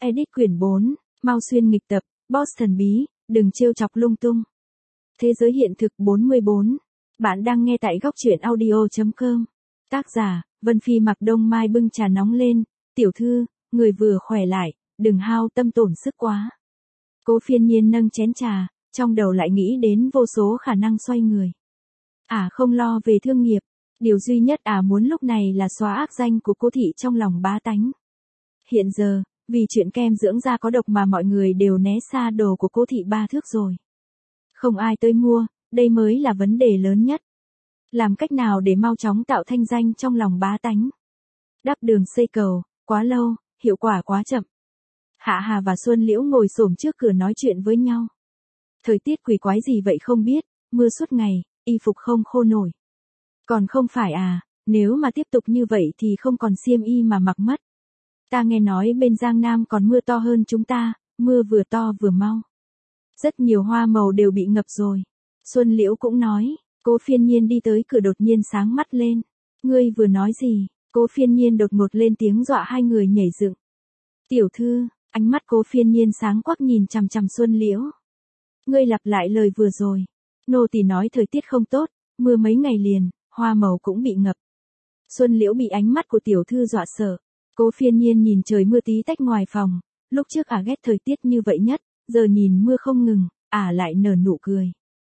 Edit quyển 4, mau xuyên nghịch tập, boss thần bí, đừng trêu chọc lung tung. Thế giới hiện thực 44. Bạn đang nghe tại góc truyện audio.com. Tác giả, Vân Phi mặc đông mai bưng trà nóng lên, tiểu thư, người vừa khỏe lại, đừng hao tâm tổn sức quá. Cố Phiên Nhiên nâng chén trà, trong đầu lại nghĩ đến vô số khả năng xoay người. Không lo về thương nghiệp, điều duy nhất muốn lúc này là xóa ác danh của cô thị trong lòng bá tánh. Hiện giờ, vì chuyện kem dưỡng da có độc mà mọi người đều né xa đồ của cô thị 3 thước rồi. Không ai tới mua, đây mới là vấn đề lớn nhất. Làm cách nào để mau chóng tạo thanh danh trong lòng bá tánh? Đắp đường xây cầu, quá lâu, hiệu quả quá chậm. Hạ Hà và Xuân Liễu ngồi xổm trước cửa nói chuyện với nhau. Thời tiết quỷ quái gì vậy không biết, mưa suốt ngày, y phục không khô nổi. Còn không phải nếu mà tiếp tục như vậy thì không còn xiêm y mà mặc mất. Ta nghe nói bên Giang Nam còn mưa to hơn chúng ta, mưa vừa to vừa mau. Rất nhiều hoa màu đều bị ngập rồi. Xuân Liễu cũng nói, Cố Phiên Nhiên đi tới cửa đột nhiên sáng mắt lên. Ngươi vừa nói gì? Cố Phiên Nhiên đột ngột lên tiếng dọa hai người nhảy dựng. Tiểu thư, ánh mắt Cố Phiên Nhiên sáng quắc nhìn chằm chằm Xuân Liễu. Ngươi lặp lại lời vừa rồi. Nô tỳ nói thời tiết không tốt, mưa mấy ngày liền, hoa màu cũng bị ngập. Xuân Liễu bị ánh mắt của tiểu thư dọa sợ. Cố Phiên Nhiên nhìn trời mưa tí tách ngoài phòng, lúc trước ghét thời tiết như vậy nhất, giờ nhìn mưa không ngừng, lại nở nụ cười.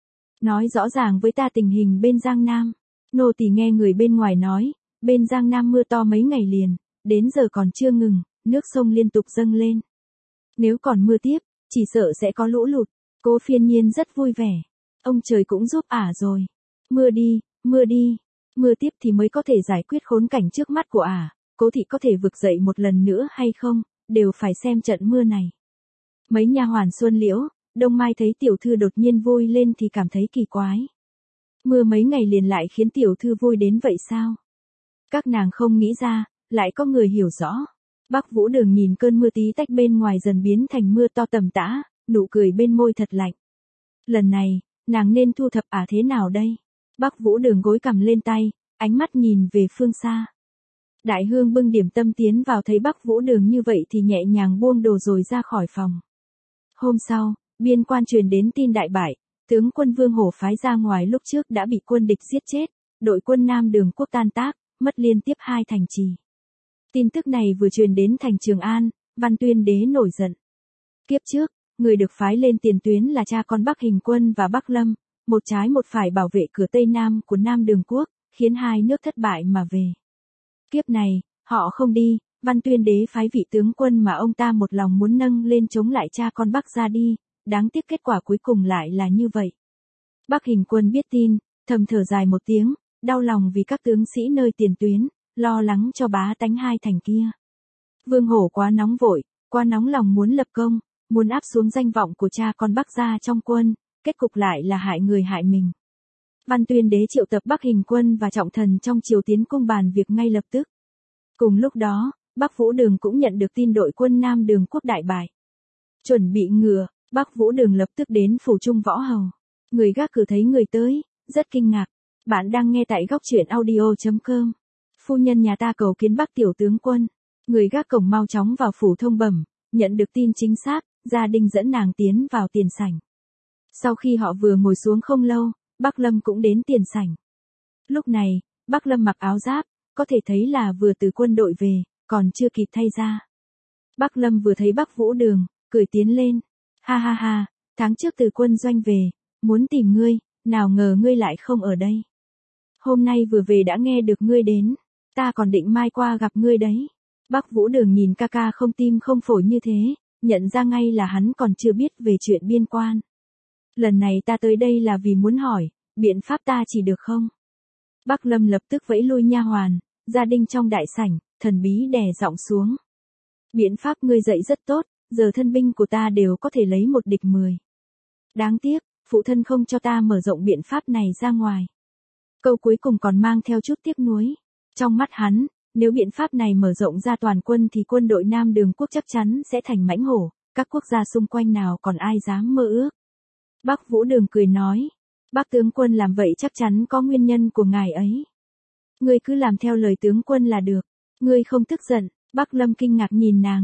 Nói rõ ràng với ta tình hình bên Giang Nam. Nô tỳ nghe người bên ngoài nói, bên Giang Nam mưa to mấy ngày liền, đến giờ còn chưa ngừng, nước sông liên tục dâng lên. Nếu còn mưa tiếp, chỉ sợ sẽ có lũ lụt. Cố Phiên Nhiên rất vui vẻ. Ông trời cũng giúp rồi. Mưa đi, mưa đi. Mưa tiếp thì mới có thể giải quyết khốn cảnh trước mắt của Cố thị có thể vực dậy một lần nữa hay không, đều phải xem trận mưa này. Mấy nha hoàn Xuân Liễu, Đông Mai thấy tiểu thư đột nhiên vui lên thì cảm thấy kỳ quái. Mưa mấy ngày liền lại khiến tiểu thư vui đến vậy sao? Các nàng không nghĩ ra, lại có người hiểu rõ. Bắc Vũ Đường nhìn cơn mưa tí tách bên ngoài dần biến thành mưa to tầm tã, nụ cười bên môi thật lạnh. Lần này, nàng nên thu thập thế nào đây? Bắc Vũ Đường gối cằm lên tay, ánh mắt nhìn về phương xa. Đại Hương bưng điểm tâm tiến vào thấy Bắc Vũ Đường như vậy thì nhẹ nhàng buông đồ rồi ra khỏi phòng. Hôm sau, biên quan truyền đến tin đại bại, tướng quân Vương Hổ phái ra ngoài lúc trước đã bị quân địch giết chết, đội quân Nam Đường quốc tan tác, mất liên tiếp 2 thành trì. Tin tức này vừa truyền đến thành Trường An, Văn Tuyên Đế nổi giận. Kiếp trước, người được phái lên tiền tuyến là cha con Bắc Hình Quân và Bắc Lâm, một trái một phải bảo vệ cửa Tây Nam của Nam Đường quốc, khiến hai nước thất bại mà về. Kiếp này, họ không đi, Văn Tuyên Đế phái vị tướng quân mà ông ta một lòng muốn nâng lên chống lại cha con Bắc ra đi, đáng tiếc kết quả cuối cùng lại là như vậy. Bắc Hình Quân biết tin, thầm thở dài một tiếng, đau lòng vì các tướng sĩ nơi tiền tuyến, lo lắng cho bá tánh hai thành kia. Vương Hổ quá nóng vội, quá nóng lòng muốn lập công, muốn áp xuống danh vọng của cha con Bắc gia trong quân, kết cục lại là hại người hại mình. Văn Tuyên Đế triệu tập Bắc Hình Quân và trọng thần trong triều tiến cung bàn việc ngay lập tức. Cùng lúc đó, Bắc Vũ Đường cũng nhận được tin đội quân Nam Đường quốc đại bại. Chuẩn bị ngựa, Bắc Vũ Đường lập tức đến phủ Trung Võ Hầu. Người gác cửa thấy người tới, rất kinh ngạc. Bạn đang nghe tại góc truyện audio.com. Phu nhân nhà ta cầu kiến Bắc tiểu tướng quân. Người gác cổng mau chóng vào phủ thông bẩm, nhận được tin chính xác, gia đình dẫn nàng tiến vào tiền sảnh. Sau khi họ vừa ngồi xuống không lâu, Bắc Lâm cũng đến tiền sảnh. Lúc này, Bắc Lâm mặc áo giáp, có thể thấy là vừa từ quân đội về, còn chưa kịp thay ra. Bắc Lâm vừa thấy Bắc Vũ Đường, cười tiến lên. Ha ha ha, tháng trước từ quân doanh về, muốn tìm ngươi, nào ngờ ngươi lại không ở đây. Hôm nay vừa về đã nghe được ngươi đến, ta còn định mai qua gặp ngươi đấy. Bắc Vũ Đường nhìn ca ca không tim không phổi như thế, nhận ra ngay là hắn còn chưa biết về chuyện biên quan. Lần này ta tới đây là vì muốn hỏi, biện pháp ta chỉ được không? Bắc Lâm lập tức vẫy lui nha hoàn, gia đình trong đại sảnh, thần bí đè giọng xuống. Biện pháp ngươi dạy rất tốt, giờ thân binh của ta đều có thể lấy 1 địch 10. Đáng tiếc, phụ thân không cho ta mở rộng biện pháp này ra ngoài. Câu cuối cùng còn mang theo chút tiếc nuối. Trong mắt hắn, nếu biện pháp này mở rộng ra toàn quân thì quân đội Nam Đường quốc chắc chắn sẽ thành mãnh hổ, các quốc gia xung quanh nào còn ai dám mơ ước. Bắc Vũ Đường cười nói, Bắc tướng quân làm vậy chắc chắn có nguyên nhân của ngài ấy. Ngươi cứ làm theo lời tướng quân là được, ngươi không tức giận. Bắc Lâm kinh ngạc nhìn nàng.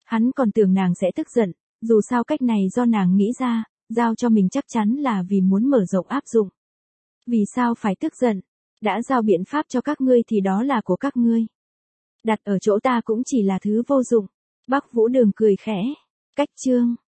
Hắn còn tưởng nàng sẽ tức giận, dù sao cách này do nàng nghĩ ra, giao cho mình chắc chắn là vì muốn mở rộng áp dụng. Vì sao phải tức giận? Đã giao biện pháp cho các ngươi thì đó là của các ngươi. Đặt ở chỗ ta cũng chỉ là thứ vô dụng. Bắc Vũ Đường cười khẽ. Cách chương.